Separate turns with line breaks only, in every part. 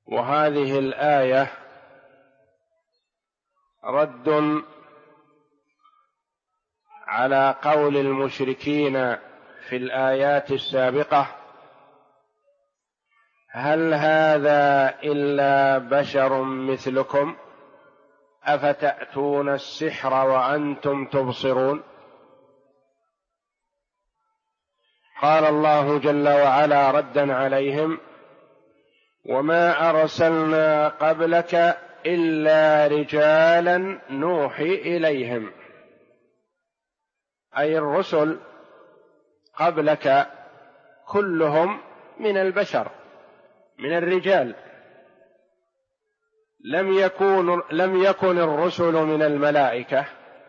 وهذه الآية رد على قول المشركين في الآيات السابقة: هل هذا إلا بشر مثلكم أفتأتون السحر وأنتم تبصرون. قال الله جل وعلا ردا عليهم: وما أرسلنا قبلك إلا رجالا نوحي إليهم، أي الرسل قبلك كلهم من البشر، من الرجال، لم يكن الرسل من الملائكة.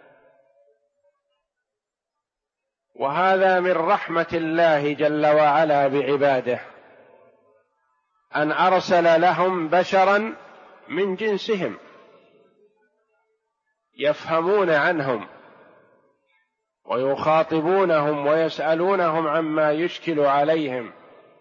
وهذا من رحمة الله جل وعلا بعباده، أن أرسل لهم بشرا من جنسهم يفهمون عنهم ويخاطبونهم ويسألونهم عما يشكل عليهم،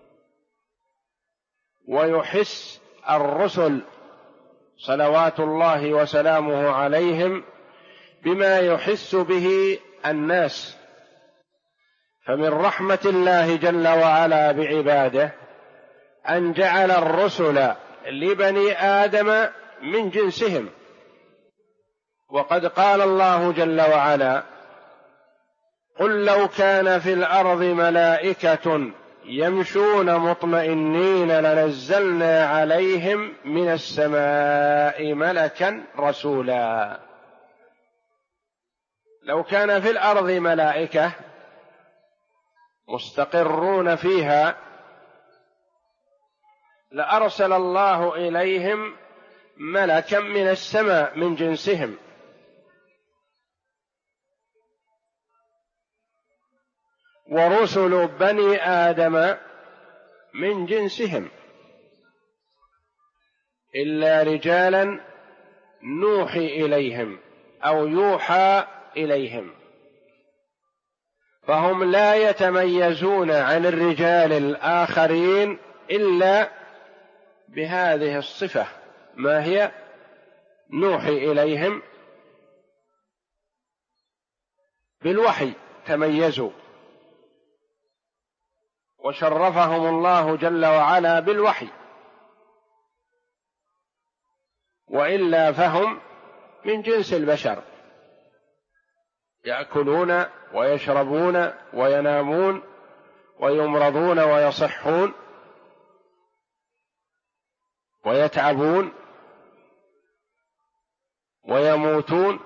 ويحس الرسل صلوات الله وسلامه عليهم بما يحس به الناس. فمن رحمة الله جل وعلا بعباده أن جعل الرسل لبني آدم من جنسهم. وقد قال الله جل وعلا: قل لو كان في الأرض ملائكة يمشون مطمئنين لنزلنا عليهم من السماء ملكا رسولا. لو كان في الأرض ملائكة مستقرون فيها لأرسل الله إليهم ملكا من السماء من جنسهم. ورسل بني آدم من جنسهم إلا رجالا نوحي إليهم أو يوحى إليهم، فهم لا يتميزون عن الرجال الآخرين إلا بهذه الصفة. ما هي؟ نوحي إليهم بالوحي، تميزوا وشرفهم الله جل وعلا بالوحي، وإلا فهم من جنس البشر، يأكلون ويشربون وينامون ويمرضون ويصحون ويتعبون ويموتون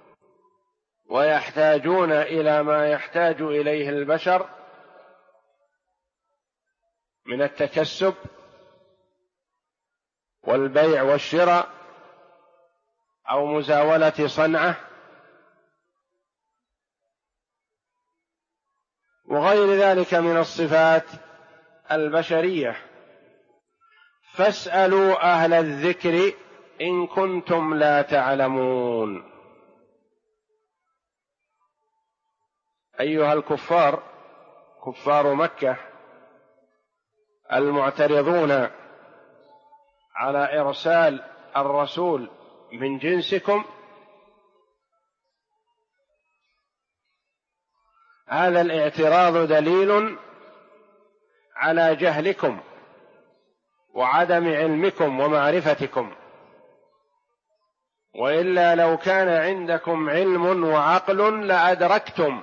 ويحتاجون إلى ما يحتاج إليه البشر من التكسب والبيع والشراء أو مزاولة صنعة وغير ذلك من الصفات البشرية. فاسألوا أهل الذكر إن كنتم لا تعلمون. أيها الكفار، كفار مكة المعترضون على إرسال الرسول من جنسكم، هذا الاعتراض دليل على جهلكم وعدم علمكم ومعرفتكم، وإلا لو كان عندكم علم وعقل لأدركتم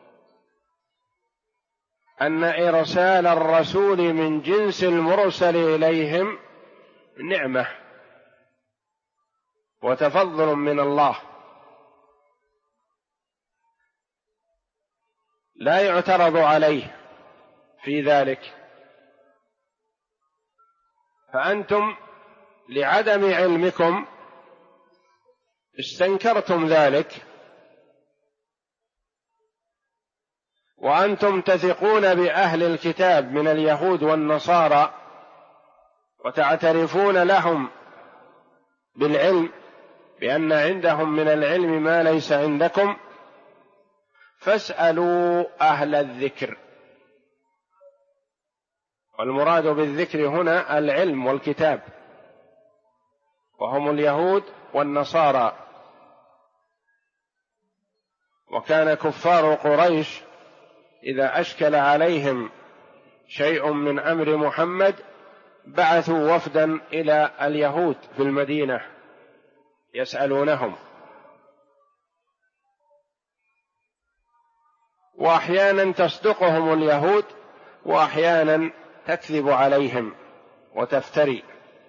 أن إرسال الرسول من جنس المرسل إليهم نعمة وتفضل من الله، لا يعترض عليه في ذلك. فأنتم لعدم علمكم استنكرتم ذلك، وأنتم تثقون بأهل الكتاب من اليهود والنصارى وتعترفون لهم بالعلم بأن عندهم من العلم ما ليس عندكم. فاسألوا أهل الذكر، والمراد بالذكر هنا العلم والكتاب، وهم اليهود والنصارى. وكان كفار قريش إذا أشكل عليهم شيء من أمر محمد بعثوا وفدا إلى اليهود في المدينة يسألونهم، وأحيانا تصدقهم اليهود وأحيانا تكذب عليهم وتفتري.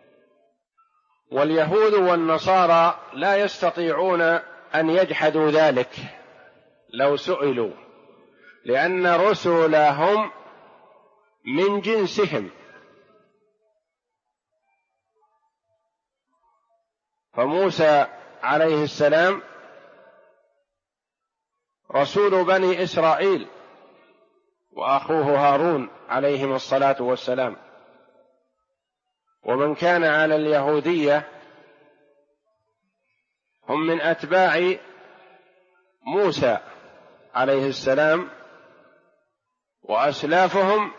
واليهود والنصارى لا يستطيعون أن يجحدوا ذلك لو سئلوا، لأن رسلهم من جنسهم، فموسى عليه السلام رسول بني إسرائيل، وأخوه هارون عليهم الصلاة والسلام. ومن كان على اليهودية هم من أتباع موسى عليه السلام، وأسلافهم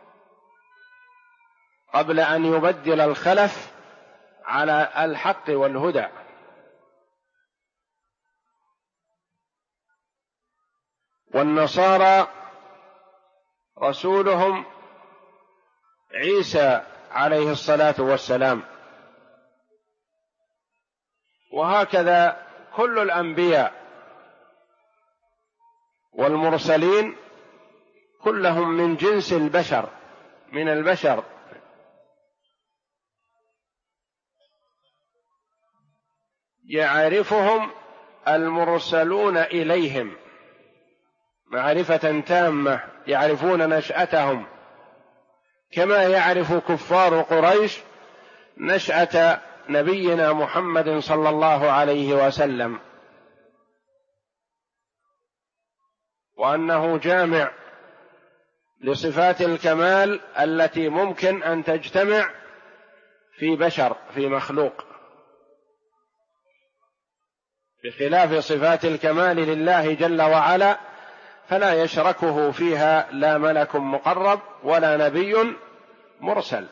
قبل أن يبدل الخلف على الحق والهدى. والنصارى رسولهم عيسى عليه الصلاة والسلام. وهكذا كل الأنبياء والمرسلين كلهم من جنس البشر، من البشر. يعرفهم المرسلون إليهم معرفة تامة، يعرفون نشأتهم كما يعرف كفار قريش نشأة نبينا محمد صلى الله عليه وسلم، وأنه جامع لصفات الكمال التي ممكن أن تجتمع في بشر، في مخلوق، بخلاف صفات الكمال لله جل وعلا فلا يشركه فيها لا ملك مقرب ولا نبي مرسل.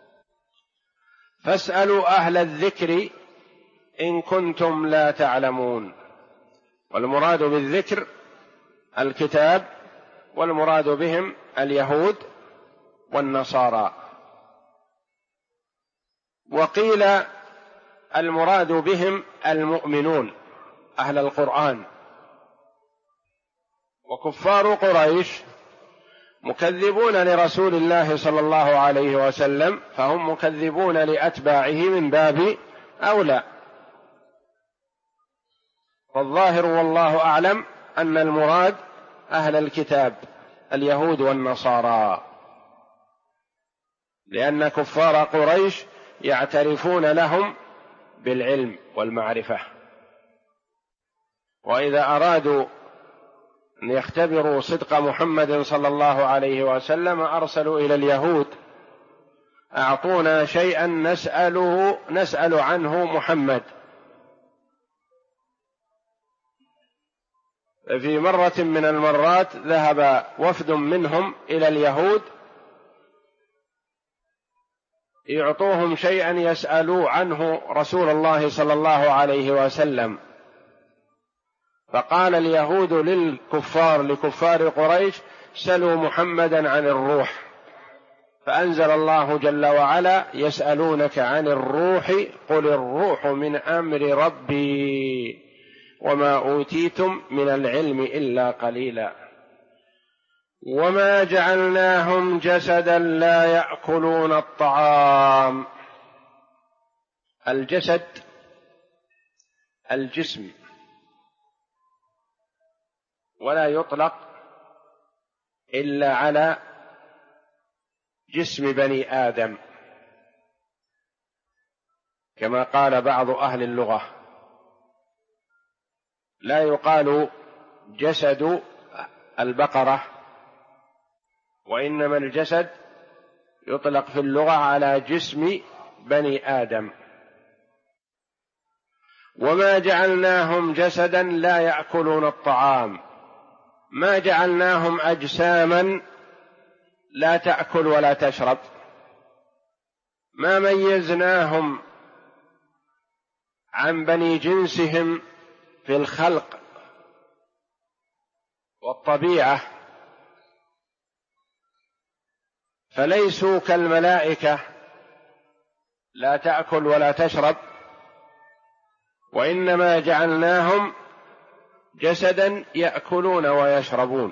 فاسألوا أهل الذكر إن كنتم لا تعلمون. والمراد بالذكر الكتاب، والمراد بهم اليهود والنصارى. وقيل المراد بهم المؤمنون أهل القرآن. وكفار قريش مكذبون لرسول الله صلى الله عليه وسلم، فهم مكذبون لأتباعه من باب أولى. والظاهر والله أعلم أن المراد أهل الكتاب اليهود والنصارى، لأن كفار قريش يعترفون لهم بالعلم والمعرفة، وإذا أرادوا أن يختبروا صدق محمد صلى الله عليه وسلم أرسلوا إلى اليهود: أعطونا شيئا نسأل عنه محمد. في مرة من المرات ذهب وفد منهم إلى اليهود يعطوهم شيئا يسألوا عنه رسول الله صلى الله عليه وسلم، فقال اليهود لكفار قريش: سلوا محمدا عن الروح. فأنزل الله جل وعلا: يسألونك عن الروح قل الروح من أمر ربي وما أوتيتم من العلم إلا قليلا. وما جعلناهم جسدا لا يأكلون الطعام. الجسد الجسم، ولا يطلق إلا على جسم بني آدم، كما قال بعض أهل اللغة: لا يقال جسد البقرة، وإنما الجسد يطلق في اللغة على جسم بني آدم. وما جعلناهم جسدا لا يأكلون الطعام، ما جعلناهم أجساما لا تأكل ولا تشرب، ما ميزناهم عن بني جنسهم في الخلق والطبيعة، فليسوا كالملائكة لا تأكل ولا تشرب، وإنما جعلناهم جسدا يأكلون ويشربون،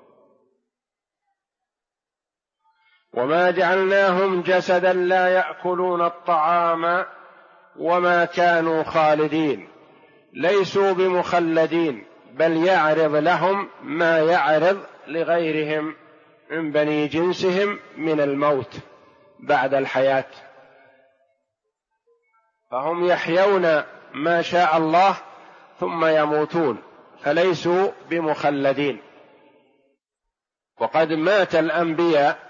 وما جعلناهم جسدا لا يأكلون الطعام وما كانوا خالدين، ليسوا بمخلدين، بل يعرض لهم ما يعرض لغيرهم من بني جنسهم من الموت بعد الحياة، فهم يحيون ما شاء الله ثم يموتون، فليسوا بمخلدين. وقد مات الأنبياء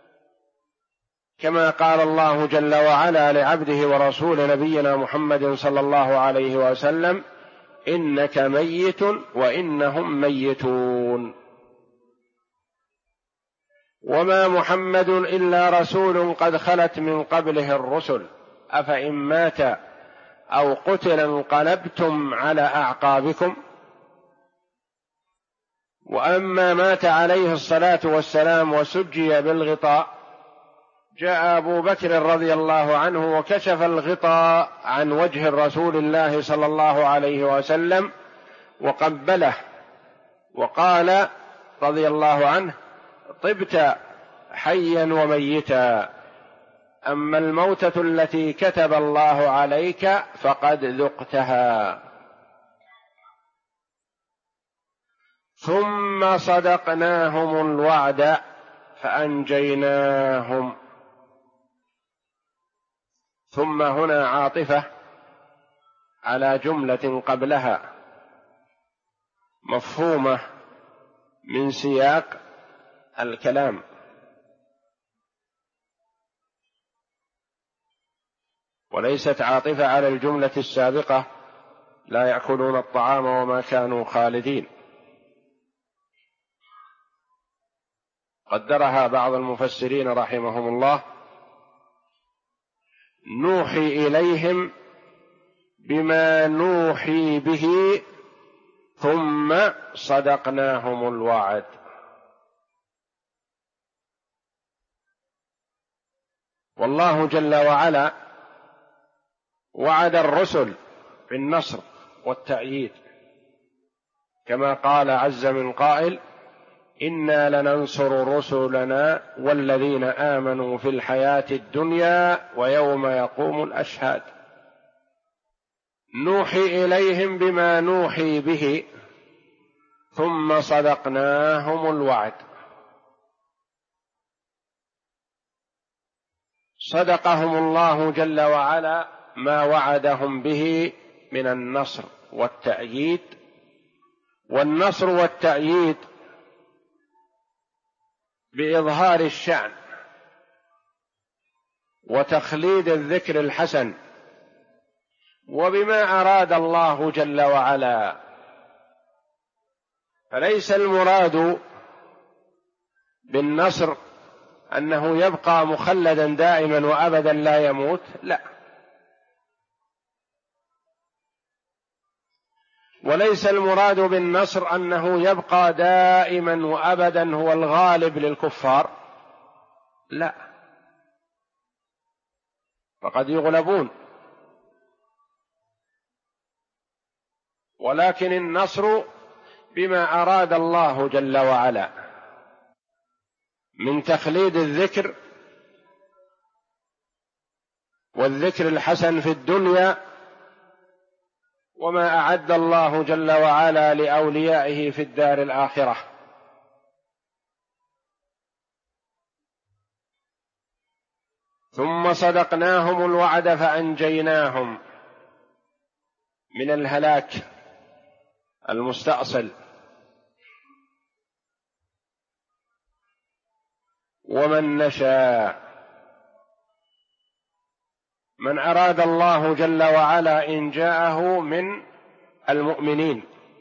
كما قال الله جل وعلا لعبده ورسول نبينا محمد صلى الله عليه وسلم: إنك ميت وإنهم ميتون. وما محمد إلا رسول قد خلت من قبله الرسل أفإن مات أو قتل انقلبتم على أعقابكم. وأما مات عليه الصلاة والسلام وسجي بالغطاء، جاء أبو بكر رضي الله عنه وكشف الغطاء عن وجه رسول الله صلى الله عليه وسلم وقبله وقال رضي الله عنه: طبت حيا وميتا، أما الموتة التي كتب الله عليك فقد ذقتها. ثم صدقناهم الوعد فأنجيناهم. ثم هنا عاطفة على جملة قبلها مفهومة من سياق الكلام، وليست عاطفة على الجملة السابقة: لا يأكلون الطعام وما كانوا خالدين. قدرها بعض المفسرين رحمهم الله: نوحي إليهم بما نوحي به ثم صدقناهم الوعد. والله جل وعلا وعد الرسل بالنصر والتأييد، كما قال عز من قائل: إنا لننصر رسلنا والذين آمنوا في الحياة الدنيا ويوم يقوم الأشهاد. نوحي إليهم بما نوحي به ثم صدقناهم الوعد. صدقهم الله جل وعلا ما وعدهم به من النصر والتأييد. والنصر والتأييد بإظهار الشأن وتخليد الذكر الحسن، وبما أراد الله جل وعلا. فليس المراد بالنصر أنه يبقى مخلدا دائما وأبدا لا يموت، لا. وليس المراد بالنصر أنه يبقى دائما وأبدا هو الغالب للكفار، لا، فقد يغلبون. ولكن النصر بما أراد الله جل وعلا من تخليد الذكر والذكر الحسن في الدنيا، وما أعد الله جل وعلا لأوليائه في الدار الآخرة. ثم صدقناهم الوعد فأنجيناهم من الهلاك المستأصل. ومن نشاء، من أراد الله جل وعلا إنجاءه من المؤمنين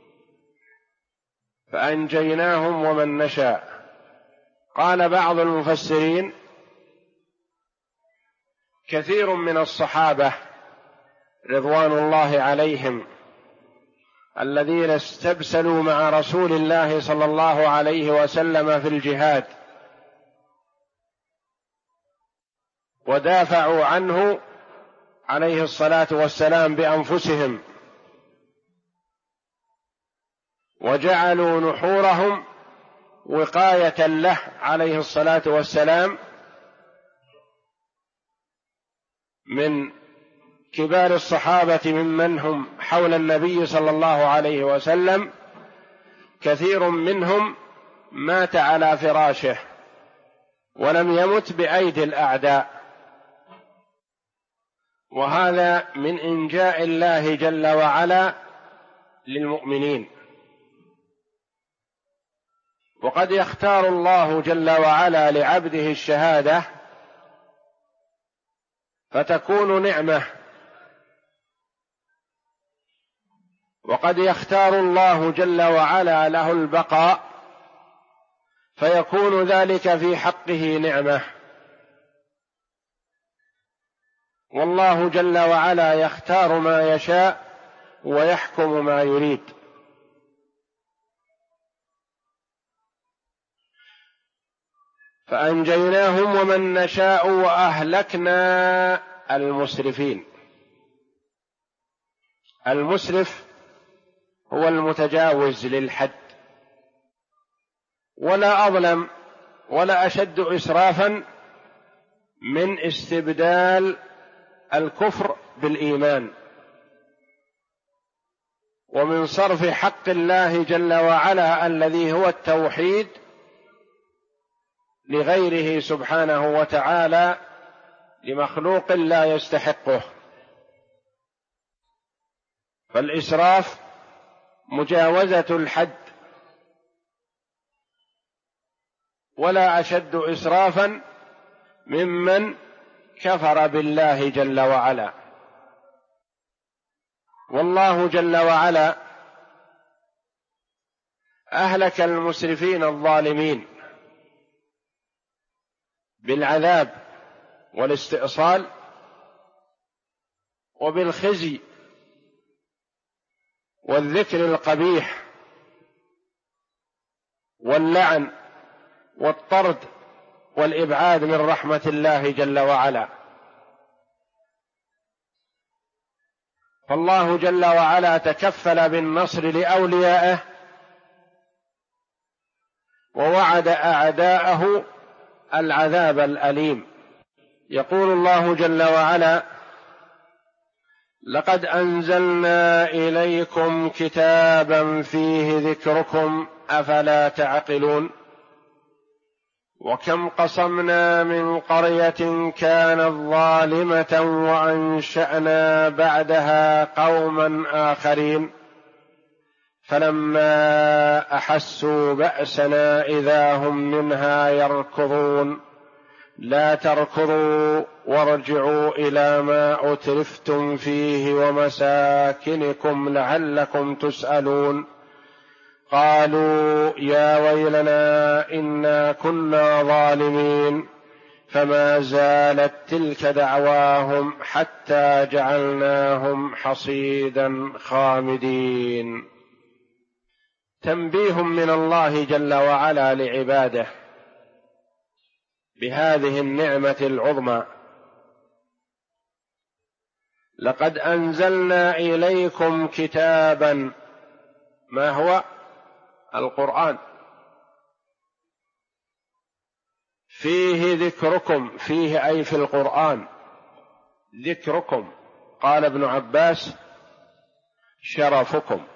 فأنجيناهم ومن نشاء. قال بعض المفسرين: كثير من الصحابة رضوان الله عليهم الذين استبسلوا مع رسول الله صلى الله عليه وسلم في الجهاد ودافعوا عنه عليه الصلاة والسلام بأنفسهم، وجعلوا نحورهم وقاية له عليه الصلاة والسلام من كبار الصحابة ممن هم حول النبي صلى الله عليه وسلم كثير منهم مات على فراشه ولم يمت بأيدي الأعداء، وهذا من إنجاء الله جل وعلا للمؤمنين. وقد يختار الله جل وعلا لعبده الشهادة فتكون نعمة، وقد يختار الله جل وعلا له البقاء فيكون ذلك في حقه نعمة. والله جل وعلا يختار ما يشاء ويحكم ما يريد. فأنجيناهم ومن نشاء وأهلكنا المسرفين. المسرف هو المتجاوز للحد، ولا أظلم ولا أشد إسرافا من استبدال الكفر بالإيمان، ومن صرف حق الله جل وعلا الذي هو التوحيد لغيره سبحانه وتعالى لمخلوق لا يستحقه. فالإسراف مجاوزة الحد، ولا أشد إسرافا ممن كفر بالله جل وعلا. والله جل وعلا أهلك المسرفين الظالمين بالعذاب والاستئصال وبالخزي والذكر القبيح واللعن والطرد والإبعاد من رحمة الله جل وعلا. فالله جل وعلا تكفل بالنصر لأوليائه ووعد أعداءه العذاب الأليم. يقول الله جل وعلا: لقد أنزلنا إليكم كتابا فيه ذكركم أفلا تعقلون وكم قصمنا من قرية كانت ظالمة وأنشأنا بعدها قوما آخرين فلما أحسوا بأسنا إذا هم منها يركضون لا تركضوا وارجعوا إلى ما أترفتم فيه ومساكنكم لعلكم تسألون قالوا يا ويلنا إنا كنا ظالمين فما زالت تلك دعواهم حتى جعلناهم حصيدا خامدين. تنبيه من الله جل وعلا لعباده بهذه النعمة العظمى: لقد أنزلنا إليكم كتابا. ما هو؟ القرآن. فيه ذكركم، فيه أي في القرآن ذكركم. قال ابن عباس: شرفكم،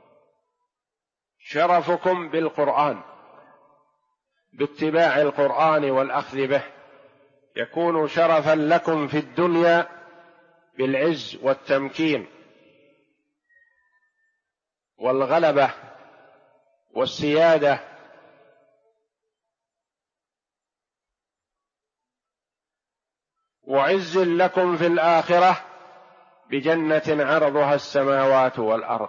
شرفكم بالقرآن، باتباع القرآن والأخذ به، يكون شرفا لكم في الدنيا بالعز والتمكين والغلبة والسيادة، وعز لكم في الآخرة بجنة عرضها السماوات والأرض.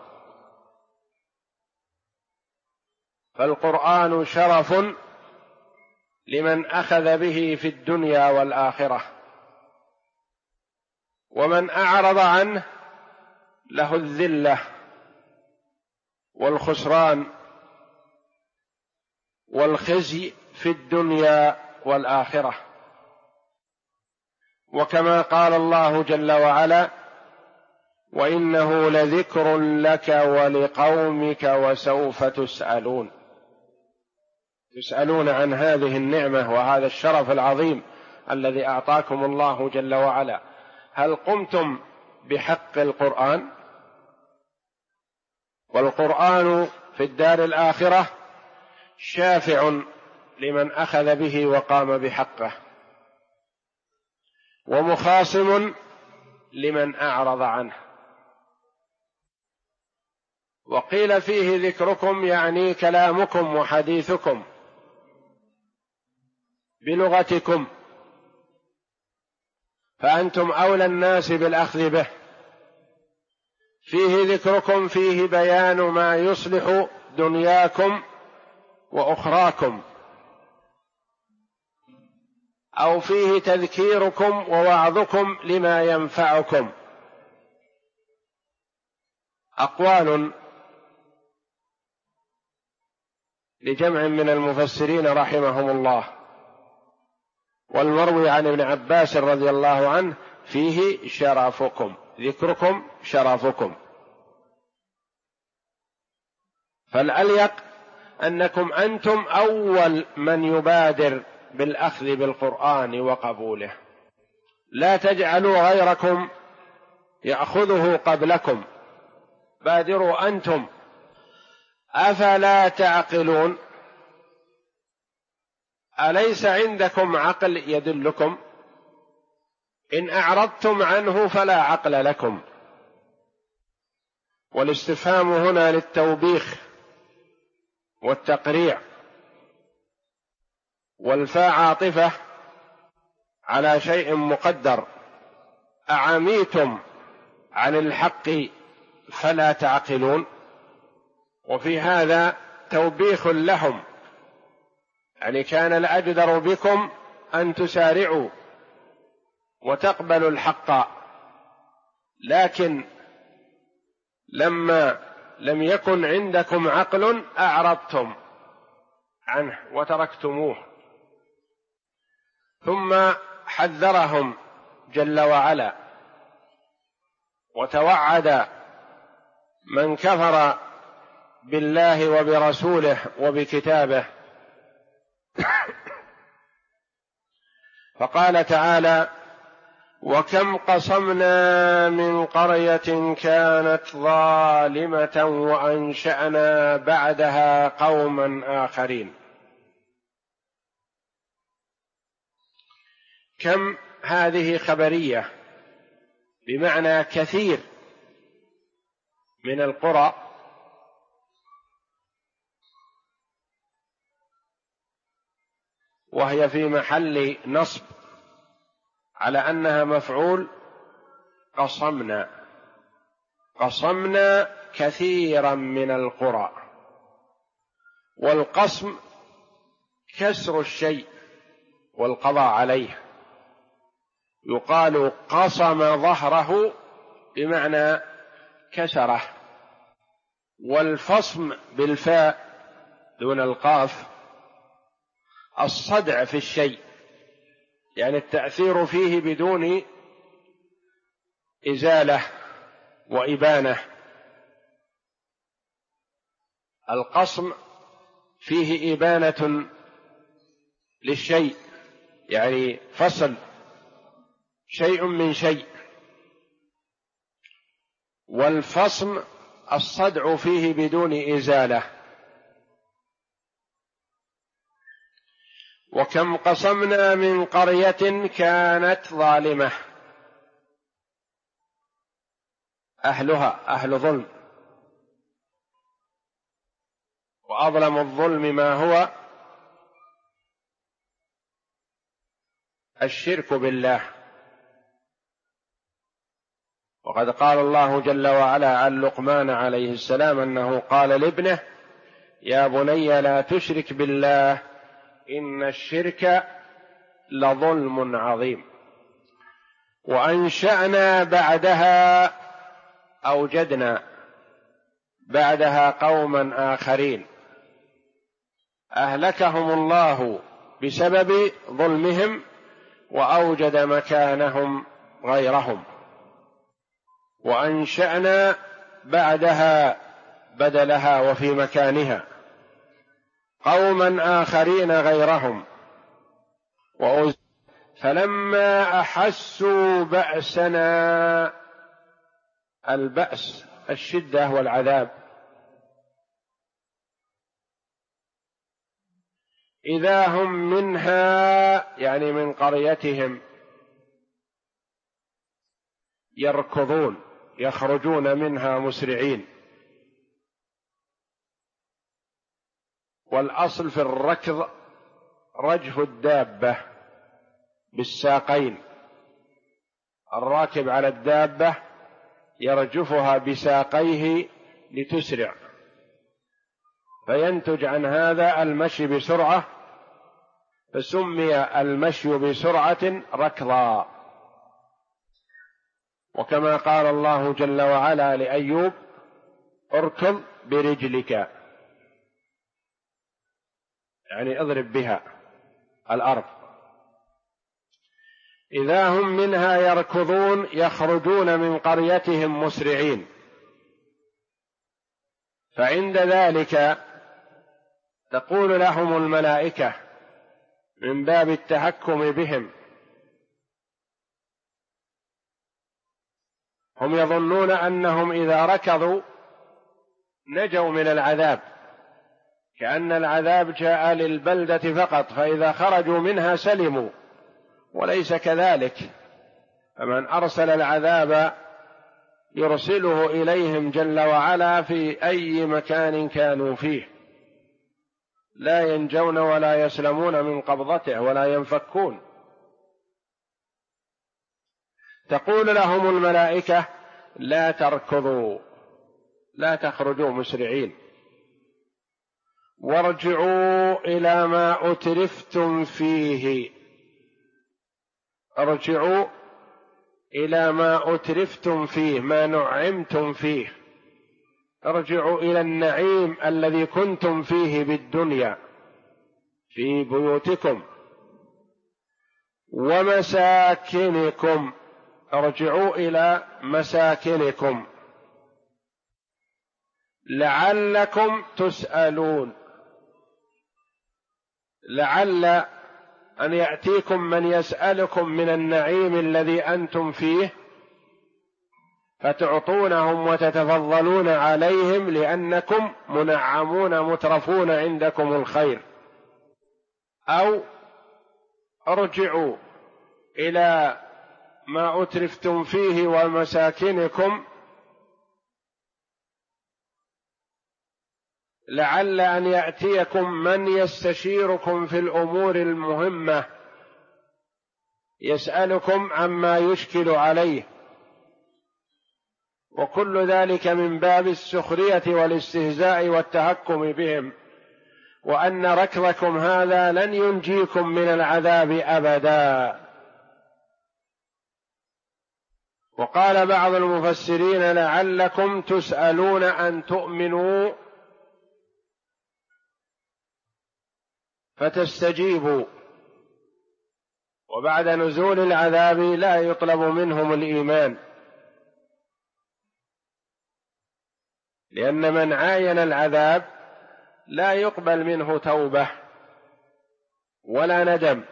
فالقرآن شرف لمن أخذ به في الدنيا والآخرة، ومن أعرض عنه له الذلة والخسران والخزي في الدنيا والآخرة. وكما قال الله جل وعلا: وإنه لذكر لك ولقومك وسوف تسألون. تسألون عن هذه النعمة وهذا الشرف العظيم الذي أعطاكم الله جل وعلا. هل قمتم بحق القرآن؟ والقرآن في الدار الآخرة شافع لمن أخذ به وقام بحقه، ومخاصم لمن أعرض عنه. وقيل فيه ذكركم يعني كلامكم وحديثكم بلغتكم، فأنتم أولى الناس بالأخذ به. فيه ذكركم، فيه بيان ما يصلح دنياكم وأخراكم، أو فيه تذكيركم ووعظكم لما ينفعكم. أقوال لجمع من المفسرين رحمهم الله. والمروي عن ابن عباس رضي الله عنه: فيه شرفكم، ذكركم شرفكم. فالأليق أنكم أنتم أول من يبادر بالأخذ بالقرآن وقبوله، لا تجعلوا غيركم يأخذه قبلكم، بادروا أنتم. أفلا تعقلون؟ أليس عندكم عقل يدلكم؟ إن أعرضتم عنه فلا عقل لكم. والاستفهام هنا للتوبيخ والتقريع، والفاء عاطفة على شيء مقدر. أعميتم عن الحق فلا تعقلون؟ وفي هذا توبيخ لهم، يعني كان الأجدر بكم أن تسارعوا وتقبلوا الحق، لكن لما لم يكن عندكم عقل أعرضتم عنه وتركتموه. ثم حذرهم جل وعلا وتوعد من كفر بالله وبرسوله وبكتابه، فقال تعالى: وكم قصمنا من قرية كانت ظالمة وأنشأنا بعدها قوما آخرين. كم هذه خبرية بمعنى كثير من القرى، وهي في محل نصب على أنها مفعول. قصمنا كثيرا من القرى. والقصم كسر الشيء والقضاء عليه، يقال قصم ظهره بمعنى كسره. والفصم بالفاء دون القاف الصدع في الشيء، يعني التأثير فيه بدون إزالة وإبانة. القصم فيه إبانة للشيء، يعني فصل شيء من شيء. والفصم الصدع فيه بدون إزالة. وكم قصمنا من قرية كانت ظالمة، أهلها أهل ظلم، وأظلم الظلم ما هو الشرك بالله. وقد قال الله جل وعلا عن لقمان عليه السلام أنه قال لابنه: يا بني لا تشرك بالله إن الشرك لظلم عظيم. وأنشأنا بعدها أوجدنا بعدها قوما آخرين أهلكهم الله بسبب ظلمهم وأوجد مكانهم غيرهم، وأنشأنا بعدها بدلها وفي مكانها قوما آخرين غيرهم فلما أحسوا بأسنا، البأس الشدة والعذاب، إذا هم منها يعني من قريتهم يركضون، يخرجون منها مسرعين. والأصل في الركض رجف الدابة بالساقين، الراكب على الدابة يرجفها بساقيه لتسرع، فينتج عن هذا المشي بسرعة، فسمي المشي بسرعة ركضا. وكما قال الله جل وعلا لأيوب: اركض برجلك، يعني اضرب بها الأرض. إذا هم منها يركضون، يخرجون من قريتهم مسرعين. فعند ذلك تقول لهم الملائكة من باب التحكم بهم، هم يظنون أنهم إذا ركضوا نجوا من العذاب، كأن العذاب جاء للبلدة فقط، فإذا خرجوا منها سلموا، وليس كذلك. فمن أرسل العذاب يرسله إليهم جل وعلا في أي مكان كانوا فيه، لا ينجون ولا يسلمون من قبضته ولا ينفكون. تقول لهم الملائكة: لا تركضوا، لا تخرجوا مسرعين، وارجعوا إلى ما أترفتم فيه. ارجعوا إلى ما أترفتم فيه، ما نعمتم فيه، ارجعوا إلى النعيم الذي كنتم فيه بالدنيا في بيوتكم ومساكنكم، ارجعوا إلى مساكنكم لعلكم تسألون. لعل أن يأتيكم من يسألكم من النعيم الذي أنتم فيه فتعطونهم وتتفضلون عليهم، لأنكم منعمون مترفون عندكم الخير. أو ارجعوا إلى ما أترفتم فيه ومساكنكم لعل أن يأتيكم من يستشيركم في الأمور المهمة، يسألكم عما يشكل عليه، وكل ذلك من باب السخرية والاستهزاء والتهكم بهم، وأن ركضكم هذا لن ينجيكم من العذاب أبدا. وقال بعض المفسرين: لعلكم تسألون أن تؤمنوا فتستجيبوا، وبعد نزول العذاب لا يطلب منهم الإيمان، لأن من عاين العذاب لا يقبل منه توبة ولا ندم.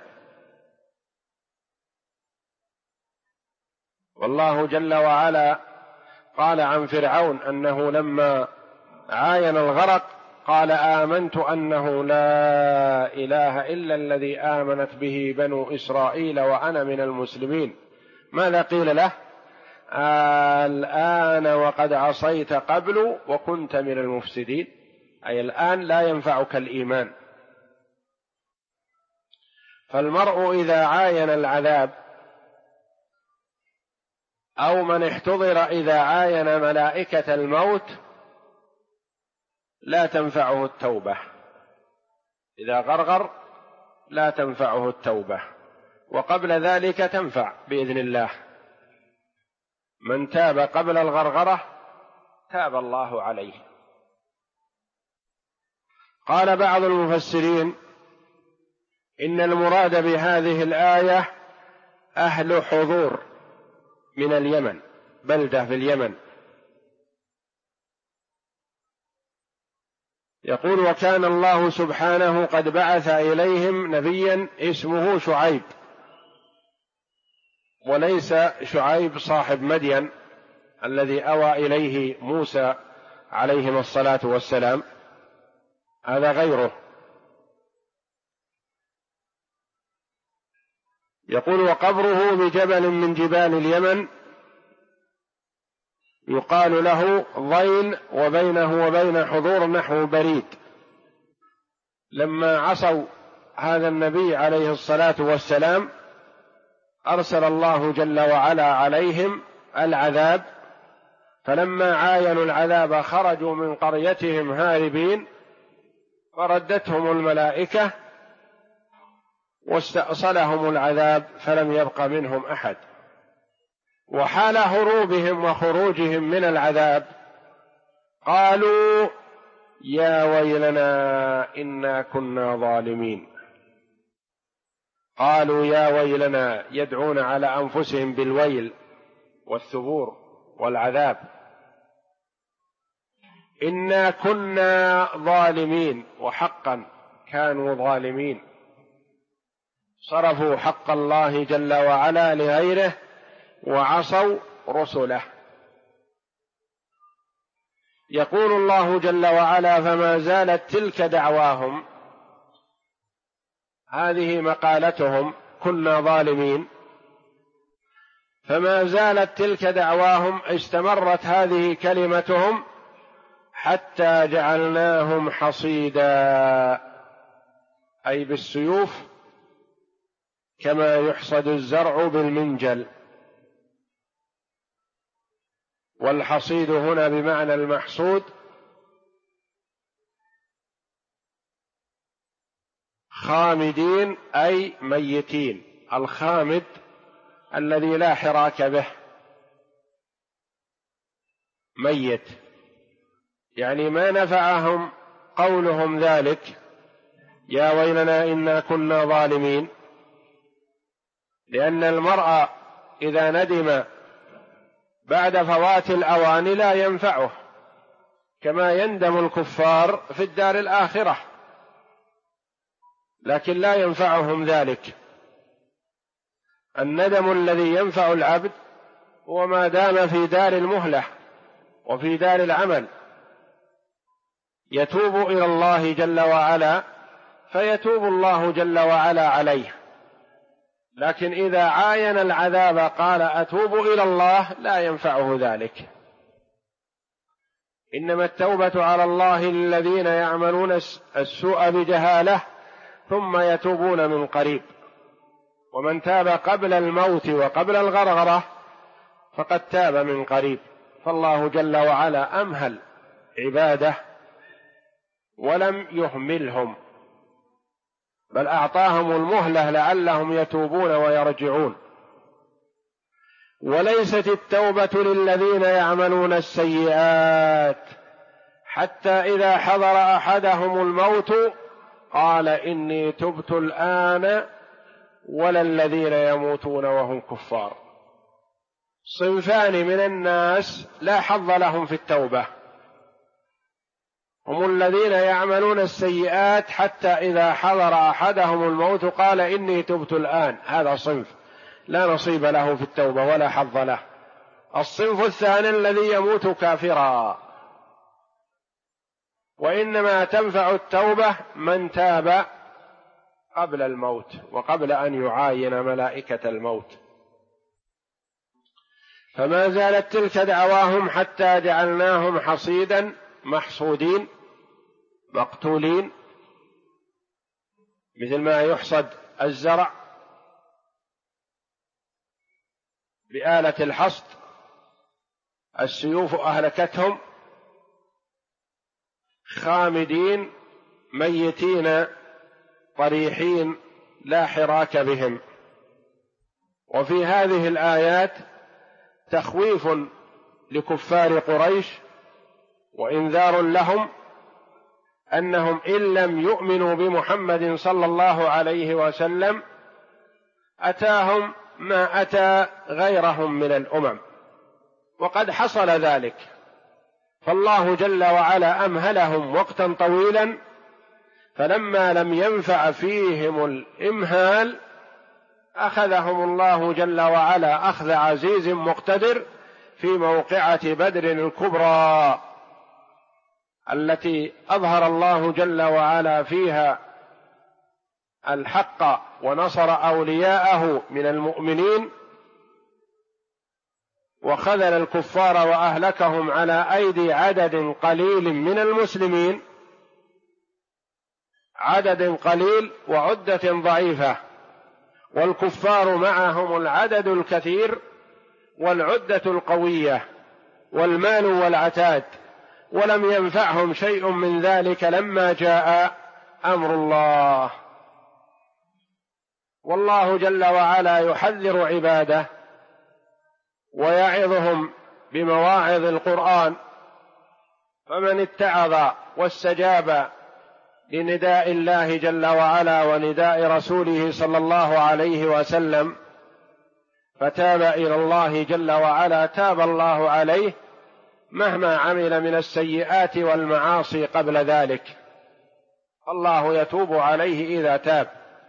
والله جل وعلا قال عن فرعون أنه لما عاين الغرق قال: آمنت أنه لا إله إلا الذي آمنت به بنو إسرائيل وأنا من المسلمين. ماذا قيل له؟ الآن وقد عصيت قبل وكنت من المفسدين، أي الآن لا ينفعك الإيمان. فالمرء إذا عاين العذاب أو من احتضر إذا عاين ملائكة الموت لا تنفعه التوبة، إذا غرغر لا تنفعه التوبة، وقبل ذلك تنفع بإذن الله. من تاب قبل الغرغرة تاب الله عليه. قال بعض المفسرين إن المراد بهذه الآية أهل حضور من اليمن، بلدة في اليمن. يقول: وكان الله سبحانه قد بعث إليهم نبيا اسمه شعيب، وليس شعيب صاحب مدين الذي أوى إليه موسى عليهما الصلاة والسلام، هذا غيره. يقول: وقبره بجبل من جبال اليمن يقال له ضين، وبينه وبين حضور نحو بريد. لما عصوا هذا النبي عليه الصلاة والسلام أرسل الله جل وعلا عليهم العذاب، فلما عاينوا العذاب خرجوا من قريتهم هاربين، فردتهم الملائكة واستأصلهم العذاب فلم يبق منهم أحد. وحال هروبهم وخروجهم من العذاب قالوا: يا ويلنا إنا كنا ظالمين. قالوا يا ويلنا، يدعون على أنفسهم بالويل والثبور والعذاب. إنا كنا ظالمين، وحقا كانوا ظالمين، صرفوا حق الله جل وعلا لغيره وعصوا رسله. يقول الله جل وعلا: فما زالت تلك دعواهم، هذه مقالتهم كنا ظالمين، فما زالت تلك دعواهم، استمرت هذه كلمتهم حتى جعلناهم حصيدا، أي بالسيوف كما يحصد الزرع بالمنجل. والحصيد هنا بمعنى المحصود، خامدين أي ميتين. الخامد الذي لا حراك به، ميت، يعني ما نفعهم قولهم ذلك يا ويلنا إنا كنا ظالمين، لأن المرء إذا ندم بعد فوات الأوان لا ينفعه، كما يندم الكفار في الدار الآخرة، لكن لا ينفعهم ذلك. الندم الذي ينفع العبد هو ما دام في دار المهلة وفي دار العمل، يتوب إلى الله جل وعلا فيتوب الله جل وعلا عليه. لكن إذا عاين العذاب قال أتوب إلى الله لا ينفعه ذلك. إنما التوبة على الله للذين يعملون السوء بجهالة ثم يتوبون من قريب، ومن تاب قبل الموت وقبل الغرغرة فقد تاب من قريب. فالله جل وعلا أمهل عباده ولم يهملهم، بل أعطاهم المهلة لعلهم يتوبون ويرجعون. وليست التوبة للذين يعملون السيئات حتى إذا حضر أحدهم الموت قال إني تبت الآن، ولا الذين يموتون وهم كفار. صنفان من الناس لا حظ لهم في التوبة، هم الذين يعملون السيئات حتى إذا حضر أحدهم الموت قال إني تبت الآن، هذا صنف لا نصيب له في التوبة ولا حظ له. الصنف الثاني الذي يموت كافرا، وإنما تنفع التوبة من تاب قبل الموت وقبل أن يعاين ملائكة الموت. فما زالت تلك دعواهم حتى جعلناهم حصيدا، محصودين، مقتولين، مثل ما يحصد الزرع بآلة الحصد، السيوف أهلكتهم، خامدين ميتين طريحين لا حراك بهم. وفي هذه الآيات تخويف لكفار قريش وإنذار لهم أنهم إن لم يؤمنوا بمحمد صلى الله عليه وسلم أتاهم ما أتى غيرهم من الأمم، وقد حصل ذلك، فالله جل وعلا أمهلهم وقتا طويلا، فلما لم ينفع فيهم الإمهال أخذهم الله جل وعلا أخذ عزيز مقتدر في موقعة بدر الكبرى التي أظهر الله جل وعلا فيها الحق ونصر أولياءه من المؤمنين، وخذل الكفار وأهلكهم على أيدي عدد قليل من المسلمين، عدد قليل وعدة ضعيفة، والكفار معهم العدد الكثير والعدة القوية والمال والعتاد، ولم ينفعهم شيء من ذلك لما جاء أمر الله. والله جل وعلا يحذر عباده ويعظهم بمواعظ القرآن، فمن اتعظ واستجاب لنداء الله جل وعلا ونداء رسوله صلى الله عليه وسلم فتاب إلى الله جل وعلا تاب الله عليه مهما عمل من السيئات والمعاصي قبل ذلك، الله يتوب عليه إذا تاب.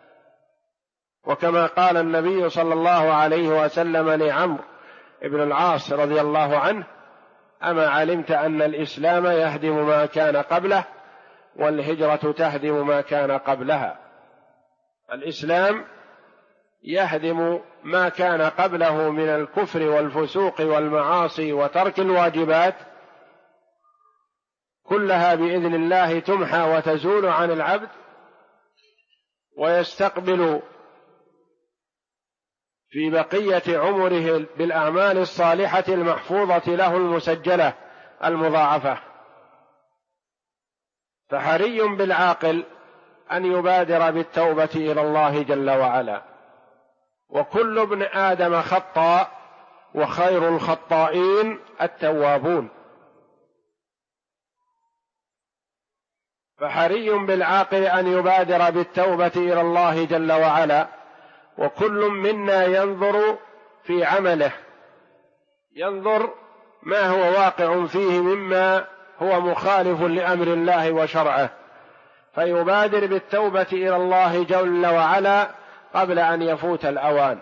وكما قال النبي صلى الله عليه وسلم لعمرو بن العاص رضي الله عنه: أما علمت أن الإسلام يهدم ما كان قبله والهجرة تهدم ما كان قبلها؟ الإسلام يهدم ما كان قبله من الكفر والفسوق والمعاصي وترك الواجبات، كلها بإذن الله تمحى وتزول عن العبد، ويستقبل في بقية عمره بالأعمال الصالحة المحفوظة له المسجلة المضاعفة. فحري بالعاقل أن يبادر بالتوبة إلى الله جل وعلا، وكل ابن آدم خطاء وخير الخطائين التوابون. فحري بالعاقل أن يبادر بالتوبة إلى الله جل وعلا، وكل منا ينظر في عمله، ينظر ما هو واقع فيه مما هو مخالف لأمر الله وشرعه، فيبادر بالتوبة إلى الله جل وعلا قبل أن يفوت الأوان.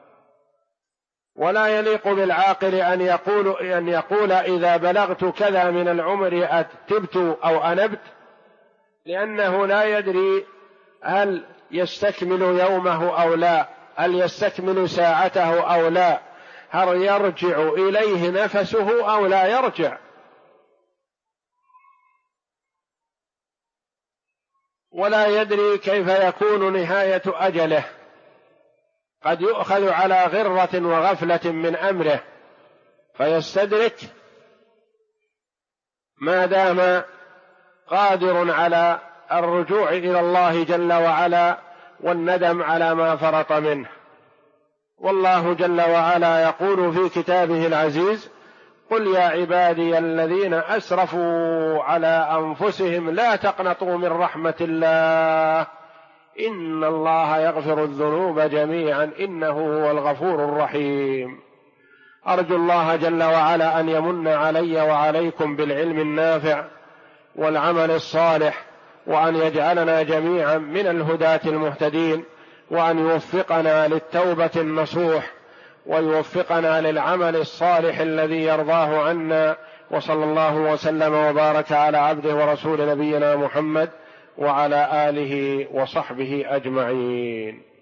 ولا يليق بالعاقل أن يقول إذا بلغت كذا من العمر أتبت أو أنبت، لأنه لا يدري هل يستكمل يومه أو لا، هل يستكمل ساعته أو لا، هل يرجع إليه نفسه أو لا يرجع. ولا يدري كيف يكون نهاية أجله، قد يؤخذ على غرة وغفلة من أمره فيستدرك ما دام قادر على الرجوع إلى الله جل وعلا والندم على ما فرط منه. والله جل وعلا يقول في كتابه العزيز: قل يا عبادي الذين أسرفوا على أنفسهم لا تقنطوا من رحمة الله إن الله يغفر الذنوب جميعا إنه هو الغفور الرحيم. أرجو الله جل وعلا أن يمن علي وعليكم بالعلم النافع والعمل الصالح، وأن يجعلنا جميعا من الهداة المهتدين، وأن يوفقنا للتوبة النصوح، ويوفقنا للعمل الصالح الذي يرضاه عنا. وصلى الله وسلم وبارك على عبده ورسول نبينا محمد وعلى آله وصحبه أجمعين.